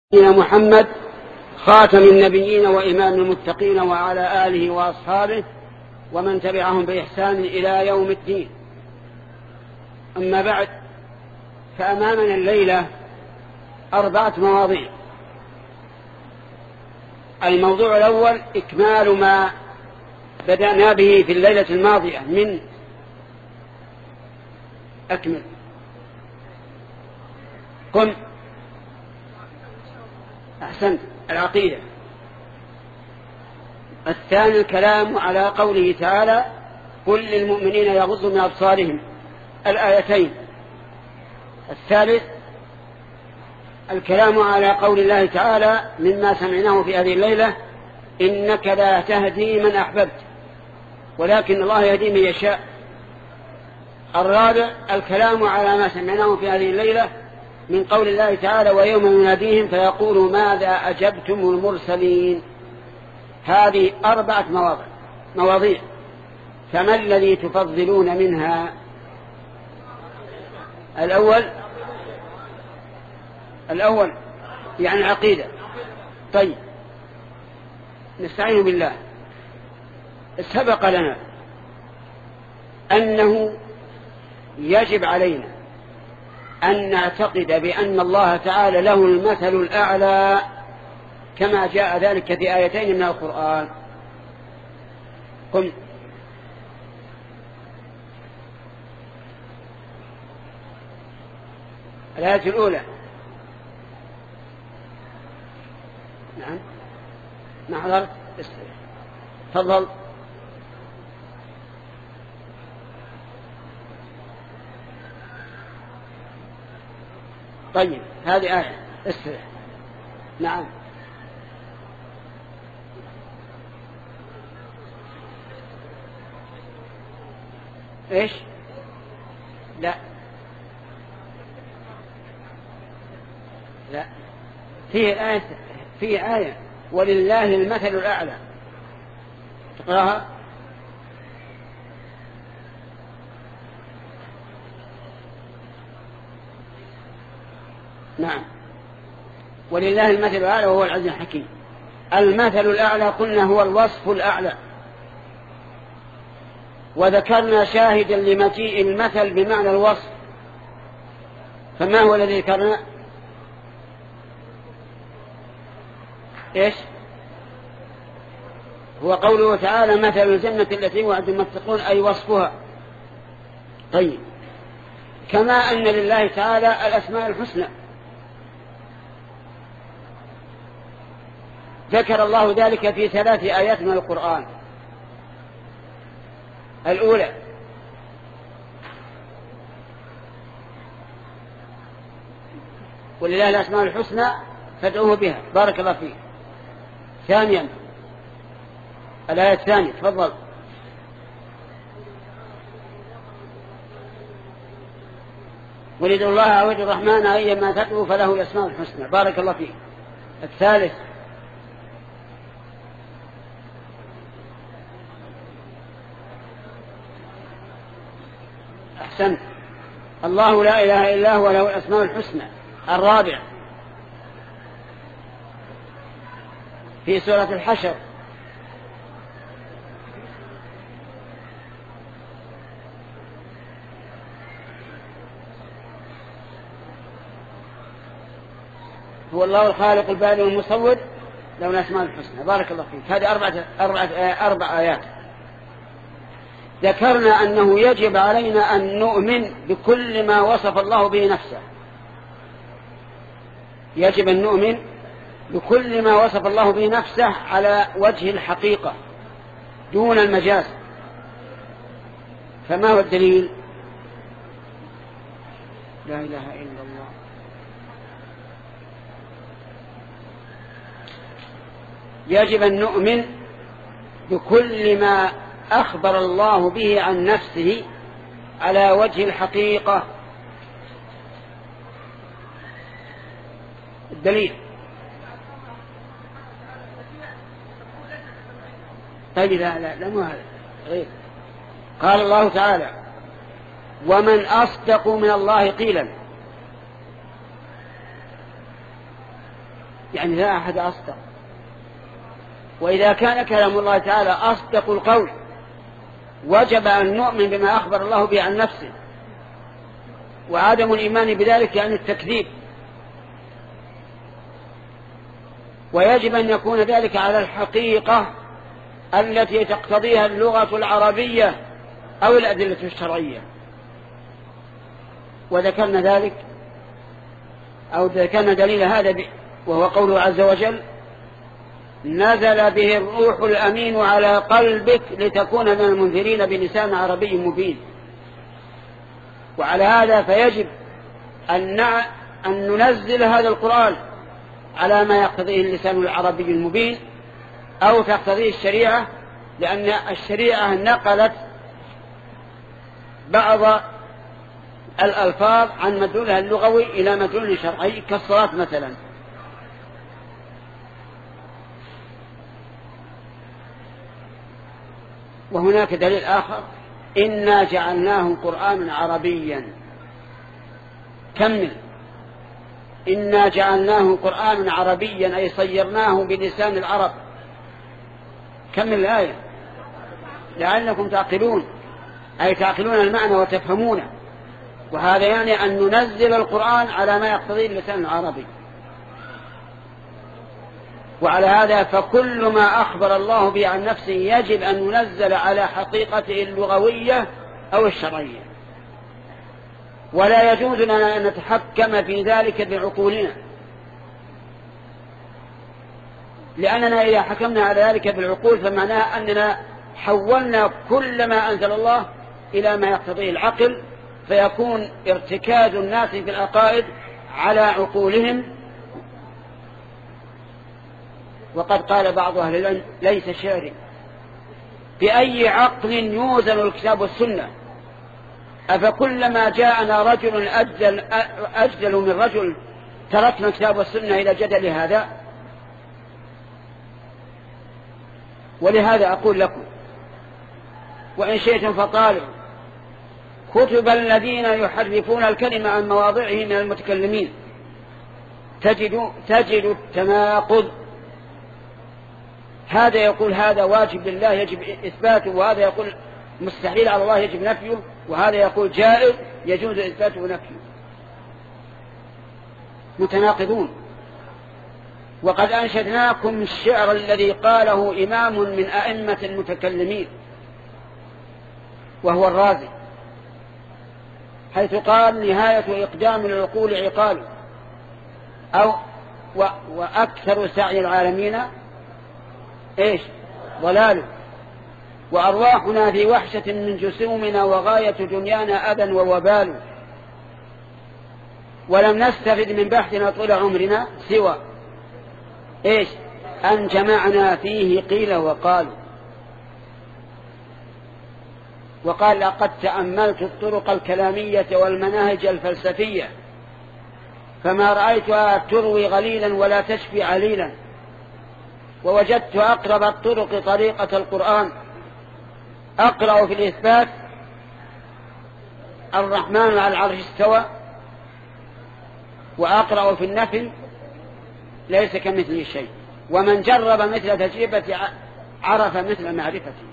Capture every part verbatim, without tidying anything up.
محمد خاتم النبيين وإمام المتقين وعلى آله وأصحابه ومن تبعهم بإحسان إلى يوم الدين. أما بعد، فأمامنا الليلة أربعة مواضيع. الموضوع الأول إكمال ما بدأنا به في الليلة الماضية من أكمل قم أحسنت العقيدة. الثاني الكلام على قوله تعالى قل للمؤمنين يغضوا من أبصارهم، الآيتين. الثالث الكلام على قول الله تعالى مما سمعناه في هذه الليلة إنك لا تهدي من أحببت ولكن الله يهدي من يشاء. الرابع الكلام على ما سمعناه في هذه الليلة من قول الله تعالى ويوم يناديهم فيقول ماذا أجبتم المرسلين. هذه أربعة مواضيع مواضيع فما الذي تفضلون منها؟ الأول الأول يعني عقيدة. طيب، نستعين بالله. سبق لنا أنه يجب علينا أن نعتقد بأن الله تعالى له المثل الأعلى كما جاء ذلك في آيتين من القرآن. قم الآية الأولى. نعم ما حضرت؟ تفضل. طيب، هذه آية استرح. نعم ايش؟ لا لا فيه آية فيه آية ولله المثل الأعلى. تقراها. نعم ولله المثل الأعلى وهو العزيز الحكيم. المثل الأعلى قلنا هو الوصف الأعلى، وذكرنا شاهدا لمجيء المثل بمعنى الوصف. فما هو الذي ذكرنا؟ إيش؟ هو قوله تعالى مثل الجنة التي وعد المتقون أي وصفها. طيب، كما أن لله تعالى الأسماء الحسنى ذكر الله ذلك في ثلاث آيات من القرآن. الأولى ولله الأسماء الحسنى فادعوه بها بارك الله فيه. ثانيا الآية الثانية تفضل. ولدوا الله أو الرحمن أيما تدعو فله الأسماء الحسنى بارك الله فيه. الثالث أحسنت الله لا إله إلا هو له الأسماء الحسنى. الرابع في سورة الحشر هو الله الخالق البارئ المصور له الأسماء الحسنى بارك الله فيك. هذه أربعة أربعة أربع آيات. ذكرنا أنه يجب علينا أن نؤمن بكل ما وصف الله به نفسه. يجب أن نؤمن بكل ما وصف الله به نفسه على وجه الحقيقة دون المجاز. فما هو الدليل؟ لا إله إلا الله. يجب أن نؤمن بكل ما أخبر الله به عن نفسه على وجه الحقيقة. الدليل. طيب لا لا لا مو هذا غير. قال الله تعالى ومن أصدق من الله قيلا. يعني لا أحد أصدق. وإذا كان كلام الله تعالى أصدق القول وجب أن نؤمن بما أخبر الله به عن نفسه، وعدم الإيمان بذلك يعني التكذيب، ويجب أن يكون ذلك على الحقيقة التي تقتضيها اللغة العربية أو الأدلة الشرعية. وذكرنا ذلك أو ذكرنا دليل هذا وهو قوله عز وجل: نزل به الروح الأمين على قلبك لتكون من المنذرين بلسان عربي مبين. وعلى هذا فيجب أن أن ننزل هذا القرآن على ما يقتضيه اللسان العربي المبين أو تقتضيه الشريعة، لأن الشريعة نقلت بعض الألفاظ عن مدلولها اللغوي إلى مدلول شرعي كالصلاة مثلا. وهناك دليل آخر: إنا جعلناه قرآنا عربيا. كمل: إنا جعلناه قرآنا عربيا أي صيرناه بلسان العرب. كمل الآية: لعلكم تعقلون، أي تعقلون المعنى وتفهمونه. وهذا يعني أن ننزل القرآن على ما يقتضيه اللسان العربي. وعلى هذا فكل ما أخبر الله به عن نفسه يجب أن ننزل على حقيقته اللغوية أو الشرعية، ولا يجوز لنا أن نتحكم في ذلك بعقولنا، لأننا إذا حكمنا على ذلك بالعقول فمعناها أننا حولنا كل ما أنزل الله إلى ما يقتضيه العقل، فيكون ارتكاز الناس في العقائد على عقولهم. وقد قال بعض أهل العلم: ليس شعري، بأي عقل يوزن الكتاب والسنة؟ أفكلما جاءنا رجل أجل, أجل من رجل تركنا الكتاب والسنة إلى جدل هذا؟ ولهذا أقول لكم: وإن شئتم فطالعوا كتب الذين يحرفون الكلمة عن مواضعه من المتكلمين تجد, تجد التناقض. هذا يقول هذا واجب لله يجب إثباته، وهذا يقول مستحيل على الله يجب نفيه، وهذا يقول جائز يجوز إثباته ونفيه. متناقضون. وقد أنشدناكم الشعر الذي قاله إمام من أئمة المتكلمين وهو الرازي، حيث قال: نهاية إقدام العقول عقال، أو وأكثر سعي العالمين إيش؟ ضلال، وأرواحنا في وحشة من جسومنا، وغاية دنيانا أذى ووبال، ولم نستفد من بحثنا طول عمرنا سوى إيش؟ أن جمعنا فيه قيل وقالوا. وقال: لقد تأملت الطرق الكلامية والمناهج الفلسفية فما رأيتها تروي غليلا ولا تشفي عليلا، ووجدت أقرب الطرق طريقة القرآن. أقرأ في الإثبات: الرحمن على العرش استوى، وأقرأ في النفي: ليس كمثله شيء. ومن جرب مثل تجربة عرف مثل معرفته.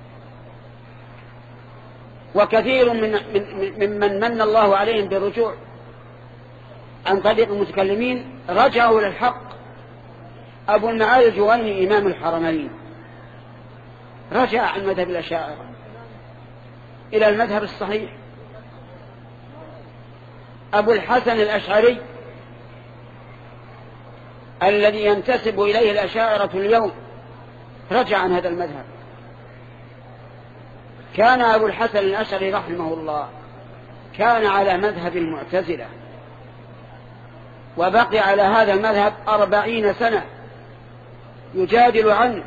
وكثير من من من من الله عليهم بالرجوع عن طريق المتكلمين رجعوا للحق. أبو المعالي الجويني إمام الحرمين رجع عن مذهب الأشاعرة إلى المذهب الصحيح. أبو الحسن الأشعري الذي ينتسب إليه الأشاعرة اليوم رجع عن هذا المذهب. كان أبو الحسن الأشعري رحمه الله كان على مذهب المعتزلة، وبقي على هذا المذهب أربعين سنة يجادل عنه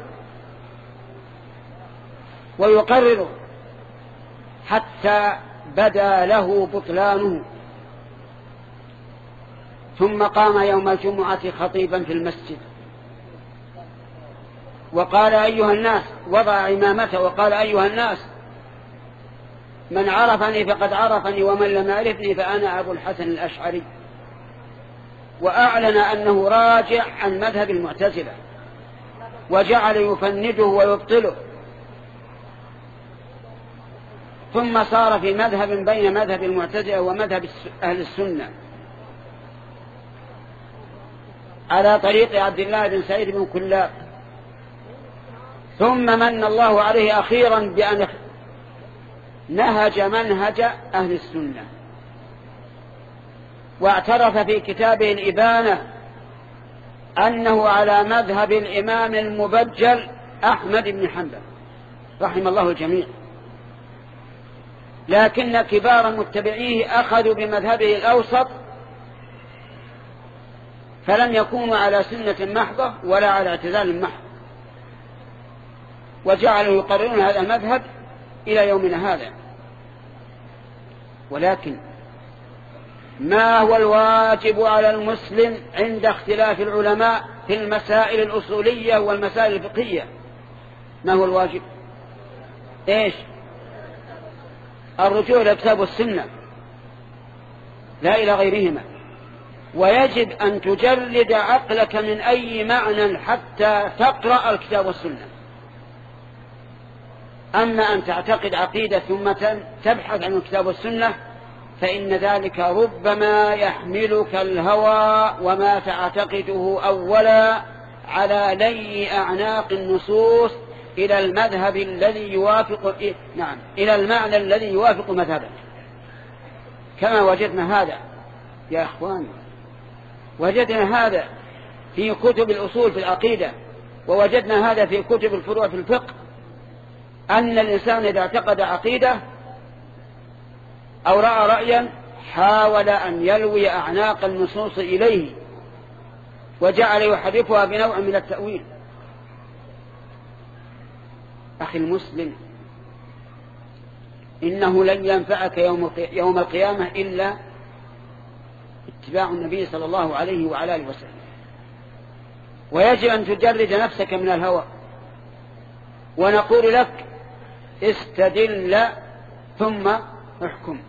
ويقرره حتى بدا له بطلانه، ثم قام يوم الجمعة خطيبا في المسجد وقال: أيها الناس، وضع عمامته وقال: أيها الناس، من عرفني فقد عرفني، ومن لم يعرفني فأنا أبو الحسن الأشعري. وأعلن أنه راجع عن مذهب المعتزلة وجعل يفنده ويبطله، ثم صار في مذهب بين مذهب المعتزلة ومذهب أهل السنة على طريق عبد الله بن سعيد بن كلاب. ثم من الله عليه أخيرا بأن نهج منهج أهل السنة، واعترف في كتابه الإبانة أنه على مذهب الإمام المبجل أحمد بن حنبل رحم الله الجميع. لكن كبار متبعيه أخذوا بمذهبه الأوسط، فلم يكونوا على سنة محضة ولا على اعتزال محض، وجعلوا يقررون هذا المذهب إلى يومنا هذا. ولكن ما هو الواجب على المسلم عند اختلاف العلماء في المسائل الأصولية والمسائل الفقهية؟ ما هو الواجب؟ إيش؟ الرجوع إلى الكتاب والسنة لا إلى غيرهما. ويجب أن تجرد عقلك من أي معنى حتى تقرأ الكتاب والسنة. أما أن تعتقد عقيدة ثم تبحث عن الكتاب والسنة فإن ذلك ربما يحملك الهوى وما تعتقده أولا على لي أعناق النصوص إلى المذهب الذي يوافق نعم إلى المعنى الذي يوافق مذهبك، كما وجدنا هذا يا أخوان. وجدنا هذا في كتب الأصول في العقيدة، ووجدنا هذا في كتب الفروع في الفقه، أن الإنسان إذا اعتقد عقيدة أو رأى رأيا حاول أن يلوي أعناق النصوص إليه وجعل يحرفها بنوع من التأويل. أخي المسلم، إنه لن ينفعك يوم القيامة إلا اتباع النبي صلى الله عليه وعلى آله وسلم. ويجب أن تجرد نفسك من الهوى. ونقول لك استدل ثم احكم،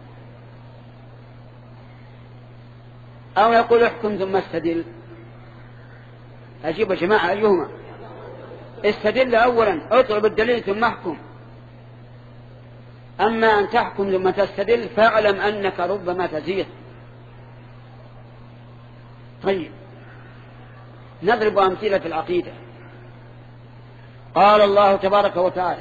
أو يقول احكم ثم استدل. أجيب يا جماعة أيهما؟ استدل أولا، اطلب الدليل ثم احكم. أما أن تحكم ثم تستدل فاعلم أنك ربما تزيد. طيب، نضرب أمثلة في العقيدة. قال الله تبارك وتعالى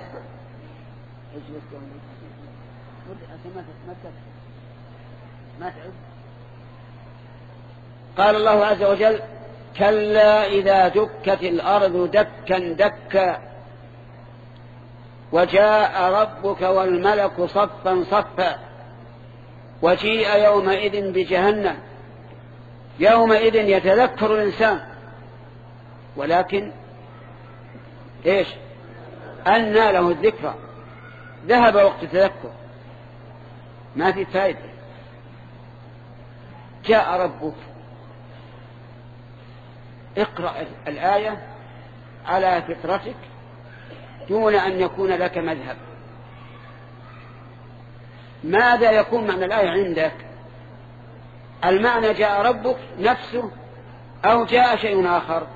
قال الله عز وجل: كلا إذا دكت الأرض دكا دكا وجاء ربك والملك صفا صفا وجيء يومئذ بجهنم يومئذ يتذكر الإنسان ولكن إيش؟ أنى له الذكرى، ذهب وقت التذكر، ما في فائدة. جاء ربك، اقرأ الآية على فطرتك دون أن يكون لك مذهب. ماذا يكون معنى الآية عندك؟ المعنى جاء ربك نفسه أو جاء شيء آخر؟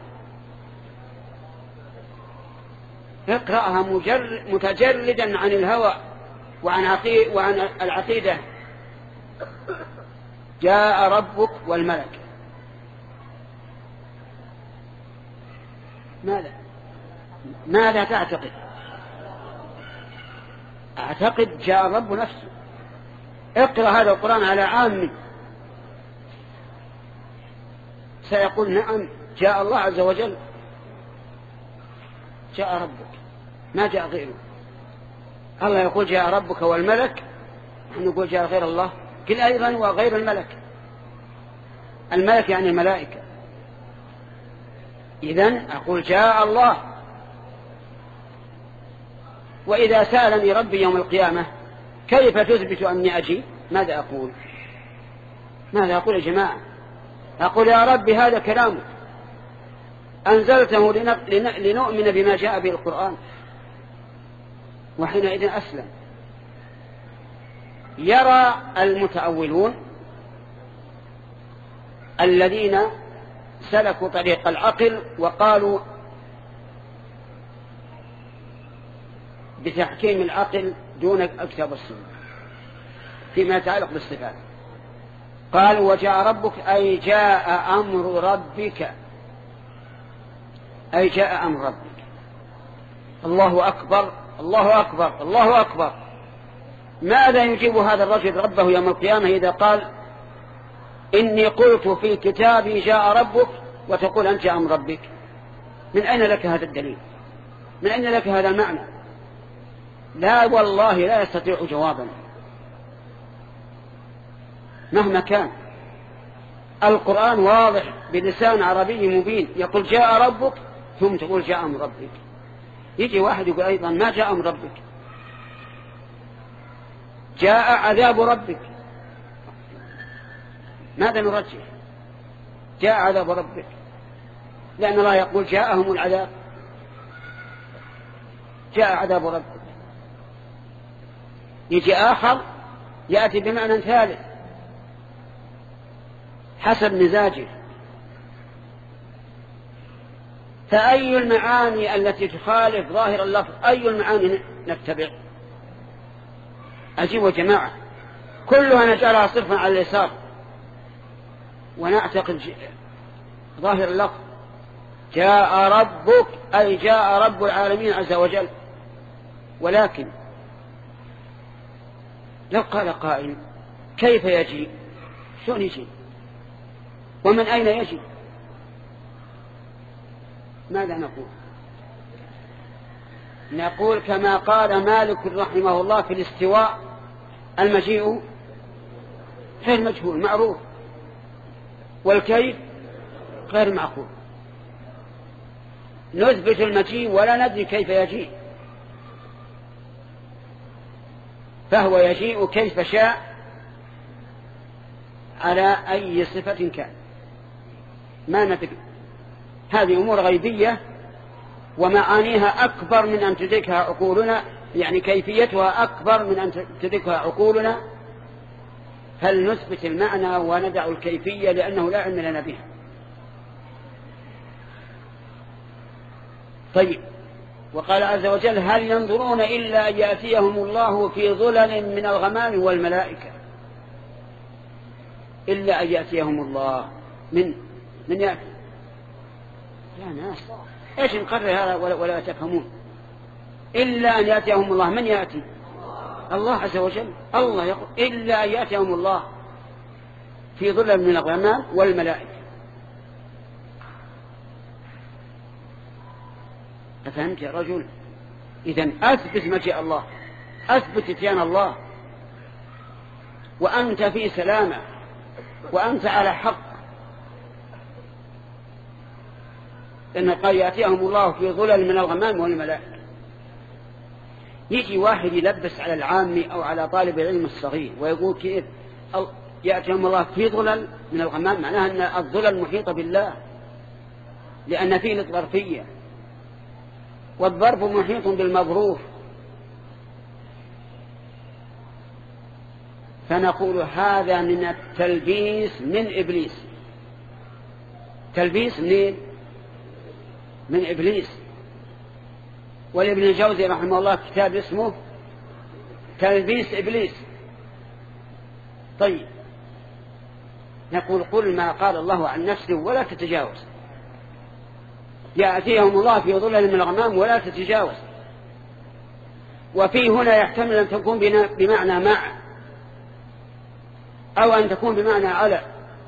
اقرأها متجردا عن الهوى وعن, وعن العقيدة. جاء ربك والملك، ماذا ماذا تعتقد؟ أعتقد جاء الرب نفسه. اقرأ هذا القرآن على عام سيقول نعم جاء الله عز وجل، جاء ربك، ما جاء غيره. الله يقول جاء ربك والملك، نحن نقول جاء غير الله. كل أيضا وغير الملك، الملك يعني الملائكة. إذن أقول جاء الله. وإذا سألني ربي يوم القيامة كيف تثبت أني أجي، ماذا أقول؟ ماذا أقول يا جماعة؟ أقول يا رب هذا كلامك أنزلته لنؤمن بما جاء به القرآن، وحينئذ أسلم. يرى المتأولون الذين سلكوا طريق العقل وقالوا بتحكيم العقل دون الكتاب والسنة فيما يتعلق بالصفات. قالوا وجاء ربك أي جاء أمر ربك، أي جاء أمر ربك. الله أكبر الله أكبر الله أكبر. ماذا يجيب هذا الرجل ربه يوم القيامة إذا قال إني قلت في كتابي جاء ربك وتقول أنت جاء أمر ربك؟ من أين لك هذا الدليل؟ من أين لك هذا المعنى؟ لا والله لا يستطيع جوابا مهما كان. القرآن واضح بلسان عربي مبين، يقول جاء ربك ثم تقول جاء أمر ربك. يجي واحد يقول أيضا ما جاء أمر ربك، جاء عذاب ربك. ماذا نرجح؟ جاء عذاب ربك، لأن الله يقول جاءهم العذاب، جاء عذاب ربك. يجي آخر يأتي بمعنى ثالث حسب مزاجه. فأي المعاني التي تخالف ظاهر اللفظ أي المعاني نتبع؟ أجيب يا جماعة، كلها نجعلها صرفا على اليسار ونعتقد ظاهر اللفظ جاء ربك أي جاء رب العالمين عز وجل. ولكن لو قال قائل كيف يجي؟ شلون يجي؟ ومن أين يجي؟ ماذا نقول؟ نقول كما قال مالك رحمه الله في الاستواء المجيء غير مجهول معروف، والكيف غير معقول. نثبت المجيء ولا ندري كيف يجيء، فهو يجيء كيف شاء على أي صفة كان. ما ندري، هذه أمور غيبية ومعانيها أكبر من أن تدركها عقولنا، يعني كيفيتها أكبر من أن تدركها عقولنا. هل نثبت المعنى وندع الكيفية لأنه لا علم لنا بها؟ طيب، وقال عز وجل هل ينظرون إلا أن يأتيهم الله في ظلل من الغمام والملائكة. إلا أن يأتيهم الله من من يأتي؟ يا ناس إيش نقرر هذا ولا, ولا تفهمون؟ إلا أن يأتيهم الله، من يأتي؟ الله عز وجل. الله يقول إلا أن يأتيهم الله في ظلل من الغمام والملائكة. أفهمت يا رجل؟ إذن أثبت مجيء الله، أثبت اتيان الله، وأنت في سلامة وأنت على حق. لأن قال يأتيهم الله في ظلل من الغمام والملائكة. يجي واحد يلبس على العام أو على طالب العلم الصغير ويقول كيف يأتيهم الله في ظلل من الغمام؟ معناها أن الظلل محيطة بالله، لأن فيه الظرفية، والظرف محيط بالمظروف. فنقول هذا من التلبيس من إبليس. تلبيس منين؟ من إبليس. والابن الجوزي رحمه الله كتاب اسمه تلبيس إبليس. طيب، نقول قل ما قال الله عن نفسه ولا تتجاوز. يأتيهم الله في ظلل من الغمام ولا تتجاوز. وفي هنا يحتمل أن تكون بمعنى مع، أو أن تكون بمعنى على.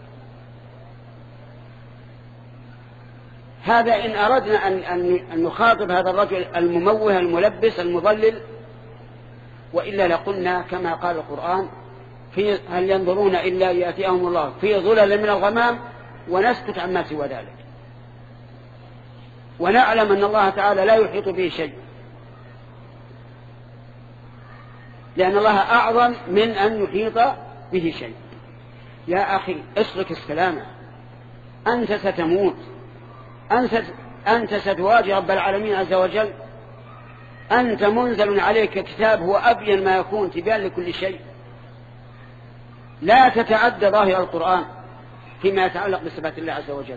هذا إن أردنا أن, أن نخاطب هذا الرجل المموه الملبس المضلل، وإلا لقلنا كما قال القرآن في هل ينظرون إلا يأتيهم الله في ظلل من الغمام، ونسكت عما سوى ذلك، ونعلم أن الله تعالى لا يحيط به شيء، لأن الله أعظم من أن يحيط به شيء. يا أخي اسلك السلامة، أنت ستموت، أنت, أنت ستواجه رب العالمين عز وجل، أنت منزل عليك كتاب هو أبين ما يكون تبيان لكل شيء. لا تتعدى ظاهر القرآن، فيما يتعلق بصفات الله عز وجل.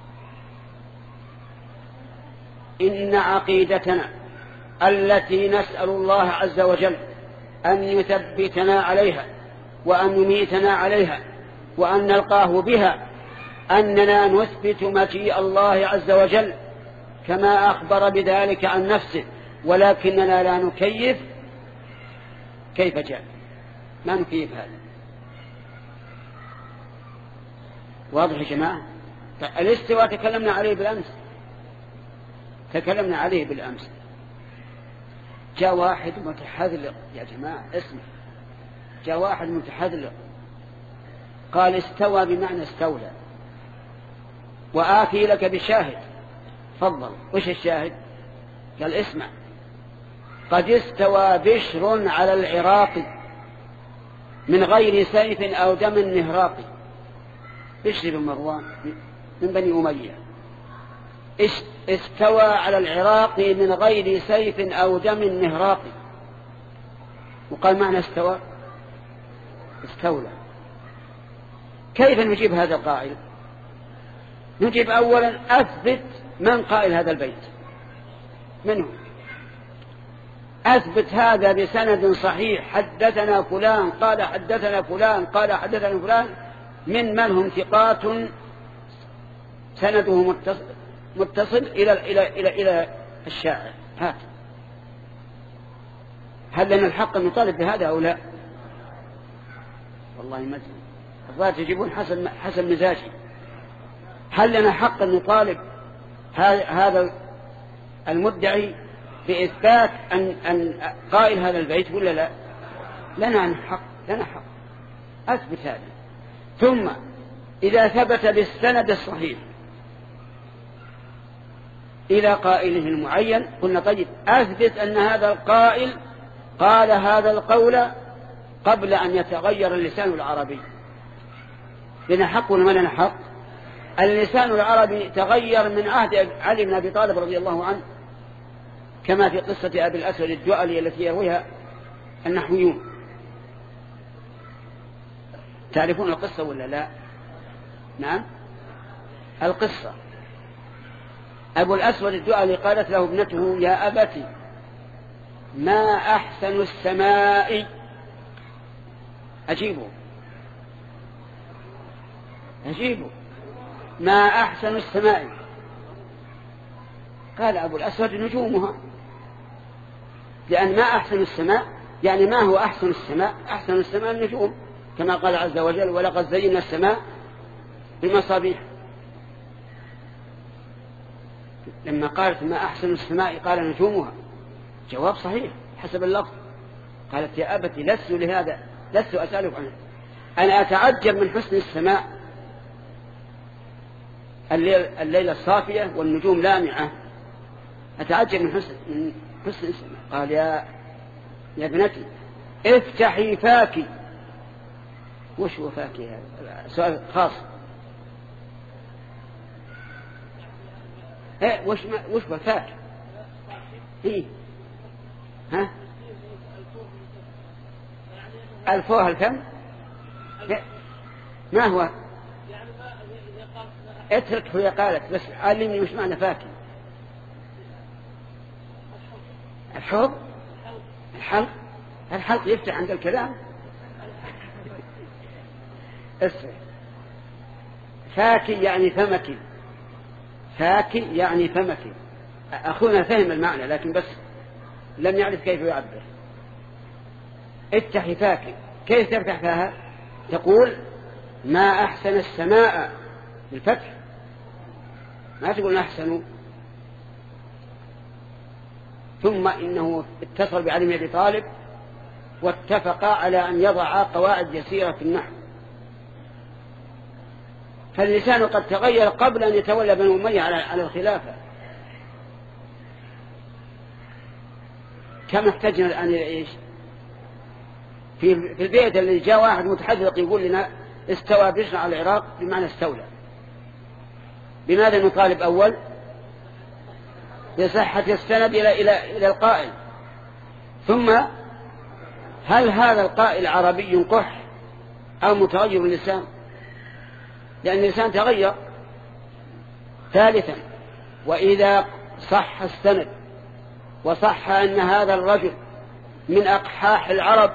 إن عقيدتنا التي نسأل الله عز وجل أن يثبتنا عليها وأن يميتنا عليها وأن نلقاه بها أننا نثبت مجيء الله عز وجل كما أخبر بذلك عن نفسه، ولكننا لا نكيف كيف جاء، ما نكيف هذا. واضح يا جماعة؟ الاستواء تكلمنا عليه بالأمس تكلمنا عليه بالأمس جاء واحد متحذلق يا جماعة، اسمع، جاء واحد متحذلق قال استوى بمعنى استولى، وآتي لك بشاهد. تفضل، وش الشاهد؟ قال اسمع، قد استوى بشر على العراق من غير سيف أو دم نهراقي. بشر بن مروان من بني أمية استوى على العراق من غير سيف أو دم نهراقي. وقال معنى استوى استولى. كيف نجيب هذا القائل؟ نجيب أولا أثبت من قائل هذا البيت، منه أثبت هذا بسند صحيح، حدثنا فلان قال حدثنا فلان قال حدثنا فلان، من من هم ثقات سنده متصل, متصل إلى, إلى, إلى, إلى الشاعر. هات، هل لنا الحق أن نطالب بهذا أو لا؟ والله ما الظاهر تجيبون حسن, حسن مزاجي. هل لنا حق أن نطالب هذا المدعي بإثبات أن, أن قائل هذا البيت ولا لا؟ لنا حق، لنا حق، أثبت هذا. ثم إذا ثبت بالسند الصحيح إلى قائله المعين قلنا طيب أثبت أن هذا القائل قال هذا القول قبل أن يتغير اللسان العربي. لنا حق ولا ما لنا حق؟ اللسان العربي تغير من عهد علي بن أبي طالب رضي الله عنه، كما في قصة أبي الأسود الدؤلي التي يرويها النحويون. تعرفون القصة ولا لا؟ نعم، القصة أبو الأسود الدؤلي قالت له ابنته يا أبتي ما أحسن السماء. أجيبه أجيبه ما أحسن السماء. قال أبو الأسود نجومها، لأن ما أحسن السماء يعني ما هو أحسن السماء؟ أحسن السماء النجوم، كما قال عز وجل ولقد زينا السماء بمصابيح. لما قالت ما أحسن السماء قال نجومها، جواب صحيح حسب اللفظ. قالت يا أبتي لست لهذا لست أسألك عنه، أنا أتعجب من حسن السماء، الليل الليلة الصافية والنجوم لامعة، أتعجب من حسن من حسن السماء. قال يا يا ابنتي افتحي فاكي. وش هو فاكي؟ هذا سؤال خاص. ايه وش ما وش هو فاكي؟ ايه ها الفوها الكم؟ ما هو؟ اترك هي قالت، بس علمني وش معنى فاكي. الحوض الحلق الحلق يفتح عند الكلام. اسمع، فاكي يعني فمكي، فاكي يعني فمكي. أخونا فهم المعنى لكن بس لم يعرف كيف يعبر. افتحي فاكي، كيف تفتح فيها؟ تقول ما أحسن السماء بالفتح، ما تقول أحسن. ثم إنه اتصل بعلي بن أبي طالب واتفقا على أن يضعا قواعد يسيرة في النحو، فاللسان قد تغير قبل أن يتولى بنو أمية على الخلافة. كم احتجنا الآن إلى إيش؟ في البيت الذي جاء واحد متحدث يقول لنا استوى بشر على العراق بمعنى استولى. بماذا نطالب أول؟ بصحة السند إلى إلى إلى القائل. ثم هل هذا القائل عربي قح أو متغير اللسان؟ لأن الإنسان تغير. ثالثا وإذا صح السند وصح أن هذا الرجل من أقحاح العرب،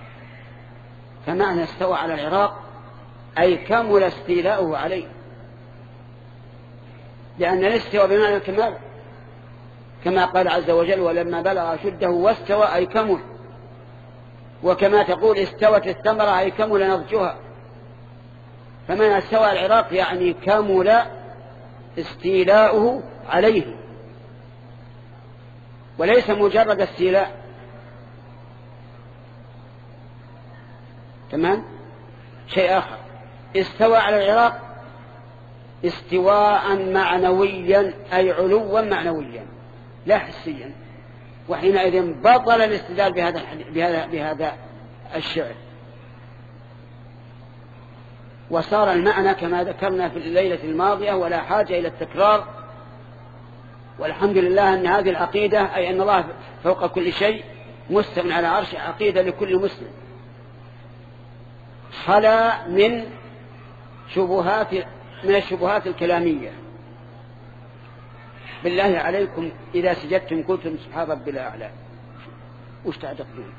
فمعنى استوى على العراق أي كمل استيلاؤه عليه، لأن الاستوى بمعنى الكمال، كما قال عز وجل ولما بلغ أشده واستوى أي كمل، وكما تقول استوت الثمرة أي كمل نضجها. فمن استوى العراق يعني كمل استيلاؤه عليه، وليس مجرد استيلاء. تمام. شيء آخر، استوى على العراق استواء معنويا أي علوا معنويا لا حسيا، وحينئذ بطل الاستدلال بهذا بهذا بهذا الشعر، وصار المعنى كما ذكرنا في الليلة الماضية ولا حاجة إلى التكرار. والحمد لله أن هذه العقيدة أي أن الله فوق كل شيء مستو على عرش عقيدة لكل مسلم، خلا من شبهات من الشبهات الكلامية. بالله عليكم إذا سجدتم قلتم سبحان ربي الأعلى، وش تعتقدون؟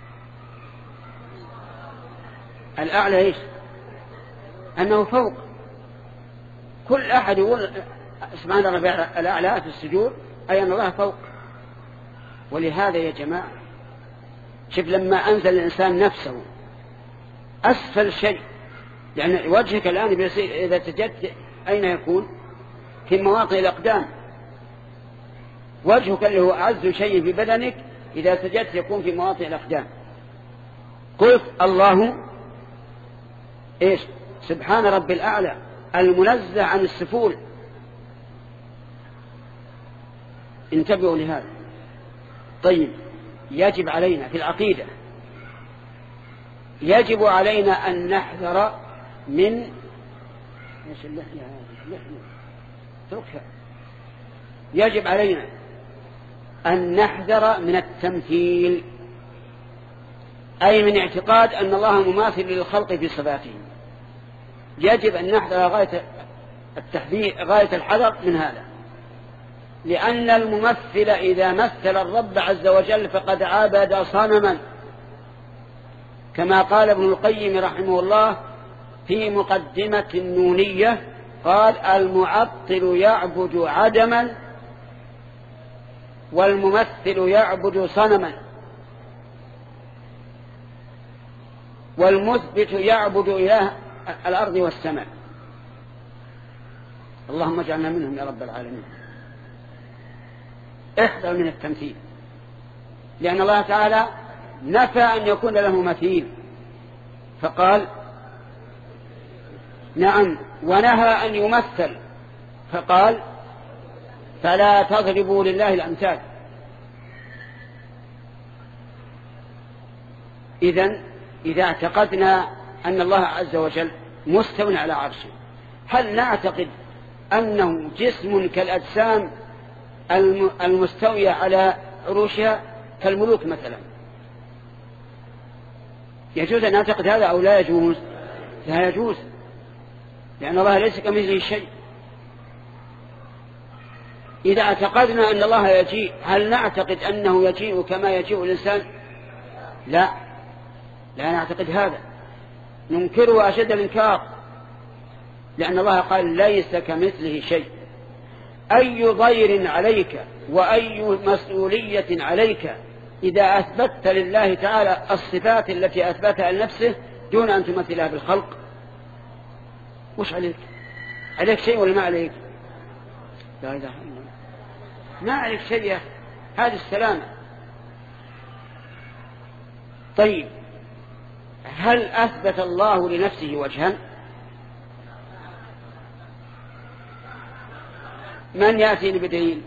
الأعلى إيش؟ أنه فوق. كل أحد يقول سبحان ربي الأعلى في السجود أي أن الله فوق. ولهذا يا جماعة شوف لما أنزل الإنسان نفسه أسفل شيء، يعني وجهك الآن إذا سجدت أين يكون؟ في مواطن الأقدام. وجهك اللي هو أعز شيء في بدنك إذا سجدت يكون في مواطن الأقدام. قلت الله إيش؟ سبحان ربي الأعلى المنزه عن السفول. انتبهوا لهذا. طيب يجب علينا في العقيدة يجب علينا أن نحذر من ايش اللحية هذه؟ تركها. يجب علينا أن نحذر من التمثيل، أي من اعتقاد أن الله مماثل للخلق في صفاتهم. يجب أن نحذر غاية التحذير غاية الحذر من هذا، لأن الممثل إذا مثل الرب عز وجل فقد عبد صنما، كما قال ابن القيم رحمه الله في مقدمة النونية، قال المعطل يعبد عدما والممثل يعبد صنما والمثبت يعبد إله الأرض والسماء. اللهم اجعلنا منهم يا رب العالمين. احذر من التمثيل، لأن الله تعالى نفى أن يكون له مثيل، فقال نعم، ونهى أن يمثل فقال فلا تضربوا لله الأمثال. إذن إذا اعتقدنا أن الله عز وجل مستو على عرشه، هل نعتقد أنه جسم كالأجسام المستوية على عروشها كالملوك مثلا؟ يجوز أن نعتقد هذا أو لا يجوز؟ لا يجوز، لأن الله ليس كمثله شيء. إذا اعتقدنا أن الله يجيء، هل نعتقد أنه يجيء كما يجيء الإنسان؟ لا، لا نعتقد هذا، ننكره أشد الإنكار، لأن الله قال ليس كمثله شيء. أي ضير عليك وأي مسؤولية عليك إذا أثبتت لله تعالى الصفات التي أثبتها لنفسه دون أن تمثلها بالخلق؟ وش عليك؟ عليك شيء ولا ما عليك؟ لا إله إلا الله، ما عليك شيء يا أخي، هذه السلامة. طيب هل أثبت الله لنفسه وجها؟ من يأتيني بدليل؟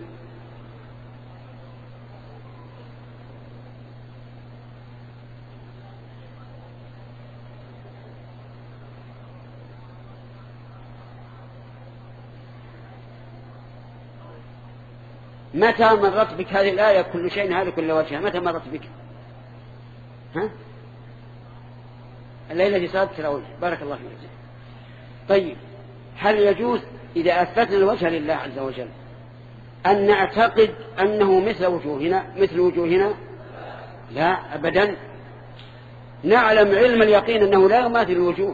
متى مرت بك هذه الآية كل شيء هذا كل وجهها؟ متى مرت بك؟ ها؟ الليلة في صلاة التراويح. بارك الله فيك. طيب هل يجوز إذا أثبتنا الوجه لله عز وجل أن نعتقد أنه مثل وجوهنا مثل وجوهنا؟ لا أبدا، نعلم علم اليقين أنه لا يماثل الوجوه،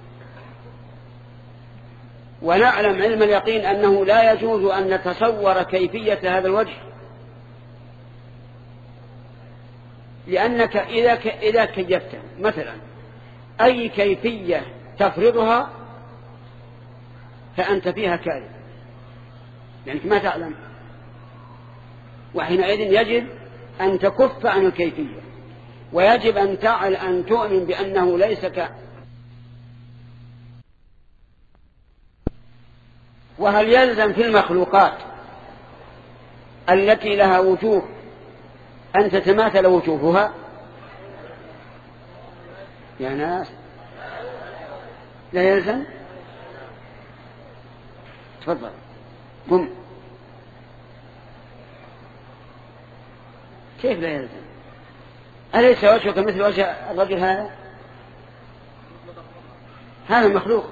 ونعلم علم اليقين أنه لا يجوز أن نتصور كيفية هذا الوجه، لأنك إذا إذا كيفت مثلا أي كيفية تفرضها فأنت فيها كاذب، لأنك ما تعلم، وحينئذ يجب أن تكف عن الكيفية، ويجب أن تعل أن تؤمن بأنه ليس ك. وهل يلزم في المخلوقات التي لها وجوه أن تتماثل وجوهها؟ يا ناس لا يلزم. تفضل قم. كيف لا يلزم؟ أليس وجهك مثل وجه الرجل هذا؟ هذا مخلوق،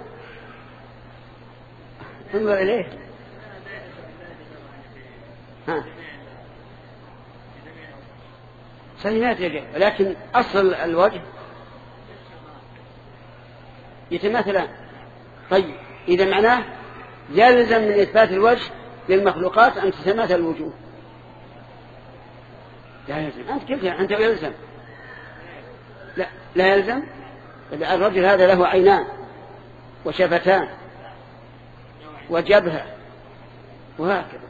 انظر إليه. ها صحيح يجب، لكن أصل الوجه يتماثلان. طيب إذا معناه يلزم من إثبات الوجه للمخلوقات أن تتماثل الوجوه؟ لا يلزم. أنت كيف أنت يلزم؟ لا لا يلزم. الرجل هذا له عينان وشفتان وجبهة وهكذا،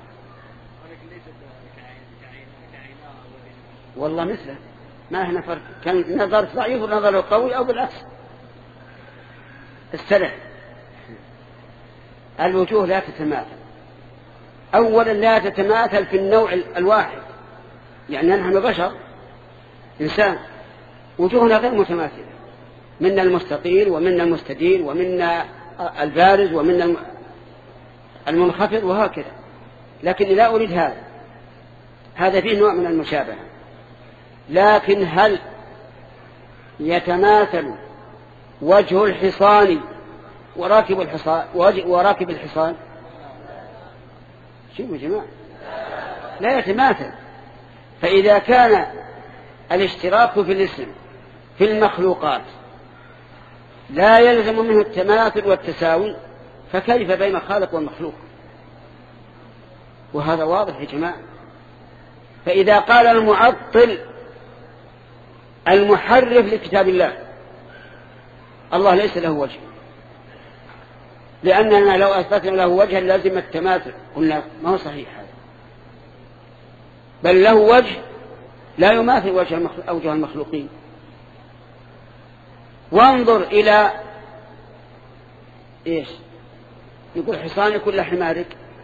والله مثله ما هنا فرق، كان نظر ضعيف ونظر قوي أو بالعكس. استرح. الوجوه لا تتماثل. أولا لا تتماثل في النوع الواحد، يعني نحن بشر إنسان وجوهنا غير متماثلة، منا المستطيل ومنا المستدير ومنا البارز ومنا المنخفض وهكذا، لكن لا أريد هذا، هذا فيه نوع من المشابهة. لكن هل يتماثل وجه الحصان وراكب الحصان وراكب الحصان؟ شوفوا يا جماعة، لا يتماثل. فإذا كان الاشتراك في الاسم في المخلوقات لا يلزم منه التماثل والتساوي، فكيف بين الخالق والمخلوق؟ وهذا واضح يا جماعة. فإذا قال المعطل المحرف لكتاب الله الله ليس له وجه، لأننا لو أثبتنا له وجها لازم التماثل، قلنا ما هو صحيح هذا، بل له وجه لا يماثل وجه أوجه المخلوقين. وانظر إلى إيش يقول حصانك ولا حمارك؟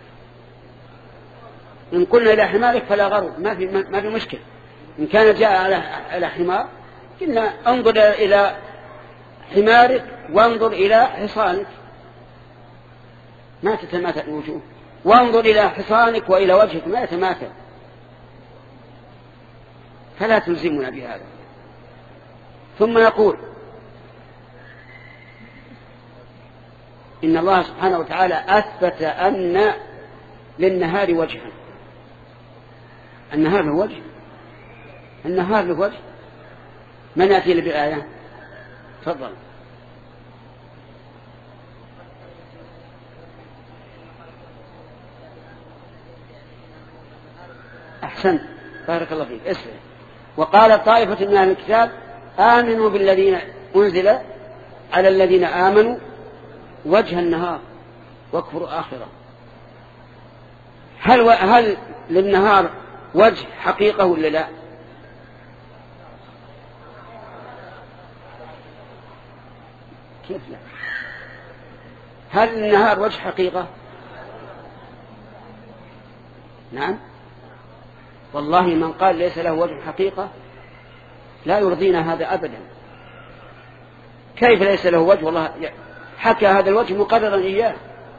إن قلنا إلى حمارك فلا غرض، ما في ما في مشكلة. إن كان جاء على على حمار قلنا انظر إلى حمارك وانظر إلى حصانك، ما تتماثل الوجوه. وانظر إلى حصانك وإلى وجهك ما يتماثل، فلا تلزمنا بهذا. ثم نقول إن الله سبحانه وتعالى أثبت أن للنهار وجها. النهار له وجه؟ النهار له وجه؟ من يأتي لي بالآية؟ تفضل. أحسن، بارك الله فيك. اسمع. وقال طائفة من أهل الكتاب آمنوا بالذين أنزل على الذين آمنوا وجه النهار واكفروا آخره. هل, و... هل للنهار وجه حقيقة ولا لا؟ كيف لا؟ هل للنهار وجه حقيقة؟ نعم. والله من قال ليس له وجه حقيقة لا يرضينا هذا أبدا. كيف ليس له وجه؟ والله حكى هذا الوجه مقررا إياه.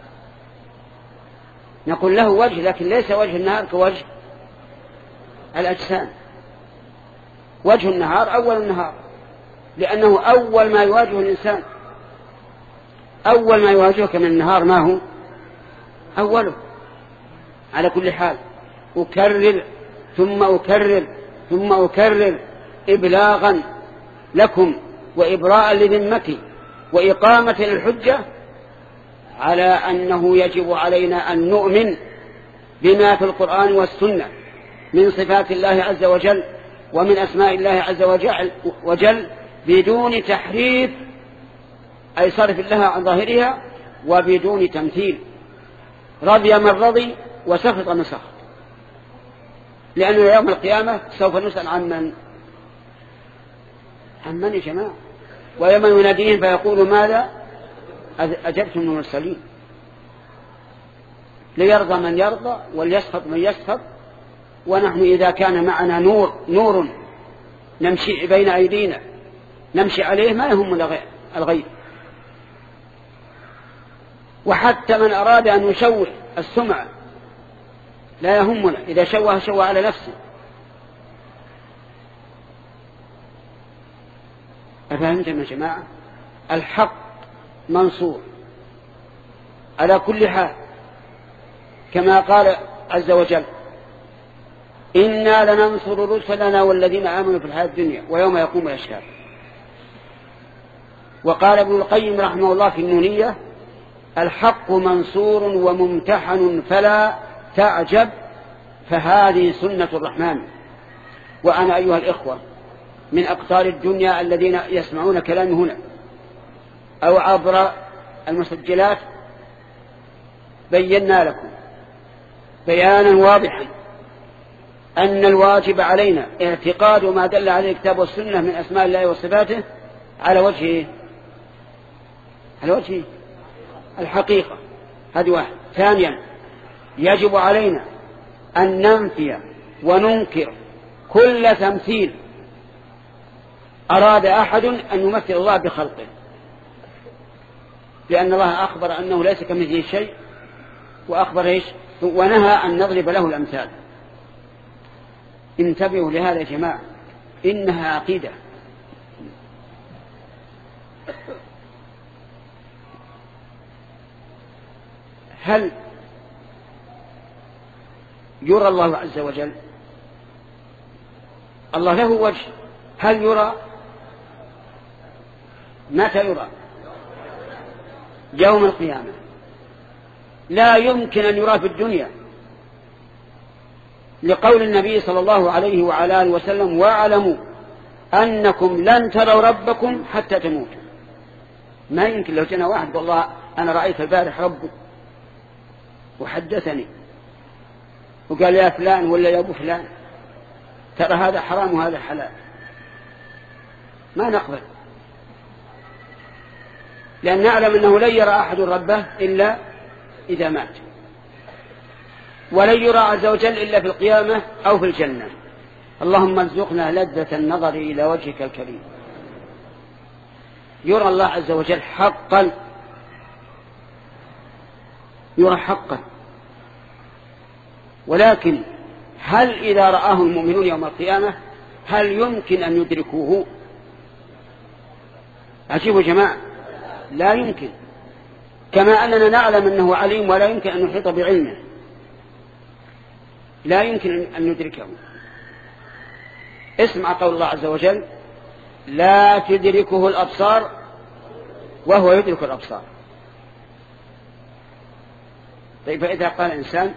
نقول له وجه لكن ليس وجه النهار كوجه الأجسام. وجه النهار أول النهار، لأنه أول ما يواجه الإنسان، أول ما يواجهك من النهار ما هو؟ أوله. على كل حال أكرر ثم أكرر ثم أكرر إبلاغا لكم وإبراء لذمتي وإقامة للحجة على أنه يجب علينا أن نؤمن بما في القرآن والسنة من صفات الله عز وجل ومن أسماء الله عز وجل, وجل بدون تحريف أي صرف لها عن ظاهرها وبدون تمثيل. رضي من رضي وسخط من سخط، لأنه يوم القيامة سوف نسأل عن من عن من يا جماعة. ويوم يناديهم فيقول ماذا أجبتم المرسلين. ليرضى من يرضى وليسخط من يسخط. ونحن إذا كان معنا نور نور نمشي بين أيدينا نمشي عليه ما يهم الغيب. وحتى من أراد أن يشوه السمعة لا يهمنا، إذا شوه شوه على نفسه. أفهمتم يا جماعة؟ الحق منصور على كل حال، كما قال عز وجل إنا لننصر رسلنا والذين آمنوا في الحياة الدنيا ويوم يقوم الأشهاد. وقال ابن القيم رحمه الله في النونية الحق منصور وممتحن فلا تعجب فهذه سنة الرحمن. وأنا أيها الإخوة من أقطار الدنيا الذين يسمعون كلامي هنا أو عبر المسجلات بينا لكم بيانا واضحا أن الواجب علينا اعتقاد ما دل عليه الكتاب والسنة من أسماء الله وصفاته على وجه على وجه الحقيقة. هذه واحد. ثانيا يجب علينا أن ننفي وننكر كل تمثيل أراد أحد أن يمثل الله بخلقه، لأن الله أخبر أنه ليس كمثله شيء، وأخبر إيش ونهى أن نضرب له الأمثال. انتبهوا لهذا يا جماعة، إنها عقيدة. هل يرى الله عز وجل؟ الله له وجه، هل يرى؟ متى يرى؟ يوم القيامة. لا يمكن أن يرى في الدنيا، لقول النبي صلى الله عليه وعلى آله وسلم واعلموا أنكم لن تروا ربكم حتى تموتوا. ما يمكن لو جاءنا واحد والله أنا رأيت البارح ربي وحدثني وقال يا فلان ولا يا أبو فلان ترى هذا حرام وهذا حلال، ما نقبل، لأن نعلم أنه لن يرى أحد ربه إلا إذا مات، ولن يرى عز وجل إلا في القيامة أو في الجنة. اللهم ارزقنا لذة النظر إلى وجهك الكريم. يرى الله عز وجل حقا، يرى حقا، ولكن هل إذا رآه المؤمنون يوم القيامة هل يمكن أن يدركوه؟ عجيب يا جماعة، لا يمكن. كما أننا نعلم أنه عليم ولا يمكن أن نحيط بعلمه، لا يمكن أن ندركه. اسمع قول الله عز وجل لا تدركه الأبصار وهو يدرك الأبصار. طيب فإذا قال إنسان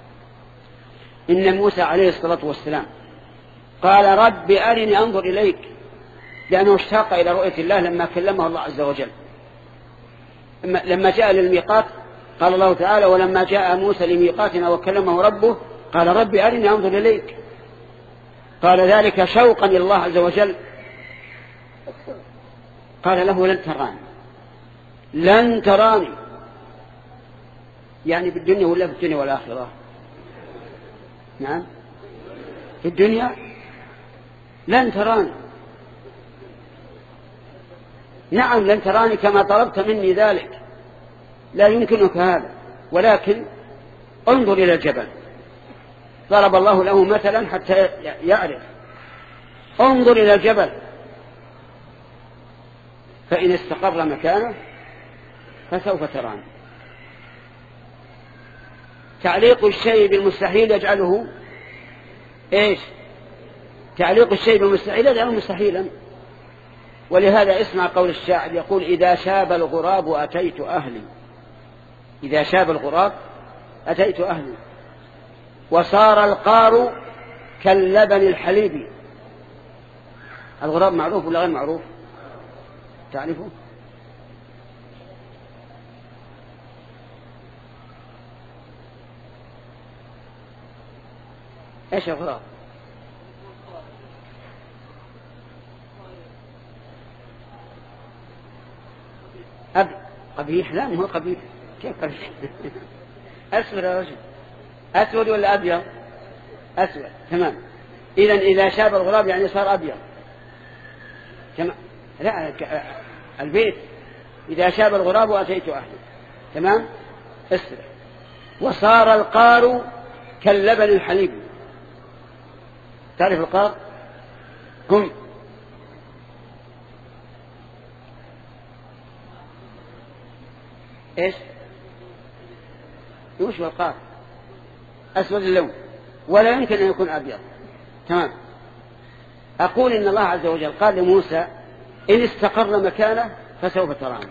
إن موسى عليه الصلاة والسلام قال رب أرني أنظر إليك، لأنه اشتاق إلى رؤية الله لما كلمه الله عز وجل. لما جاء للميقات قال الله تعالى ولما جاء موسى لميقاتنا وكلمه ربه قال رب أرني أنظر إليك، قال ذلك شوقا إلى الله عز وجل. قال له لن تراني، لن تراني يعني في الدنيا ولا في الدنيا والآخرة؟ نعم في الدنيا لن تراني، نعم لن تراني كما طلبت مني ذلك، لا يمكنك هذا، ولكن انظر إلى الجبل. ضرب الله له مثلا حتى يعرف. انظر إلى الجبل فإن استقر مكانه فسوف تراني. تعليق الشيء بالمستحيل يجعله ايش؟ تعليق الشيء بالمستحيل يجعله مستحيلا. ولهذا اسمع قول الشاعر يقول: إذا شاب الغراب أتيت أهلي، إذا شاب الغراب أتيت أهلي، وصار القار كاللبن الحليبي. الغراب معروف ولا غير معروف؟ تعرفه؟ ايش الغراب؟ أب... قبيح؟ لا، ما هو قبيح. كيف قبيح؟ أسود يا رجل. أسود ولا أبيض؟ أسود. تمام. إذن إذا شاب الغراب يعني صار أبيض. تمام. لا، البيت إذا شاب الغراب أتيت أهلي. تمام. اسرع. وصار القار كاللبن الحليب. تعرف القار؟ قم. ايش؟ وش هو القار؟ أسود اللون، ولا يمكن أن يكون أبيض. تمام. أقول إن الله عز وجل قال لموسى: إن استقر مكانه فسوف تراني.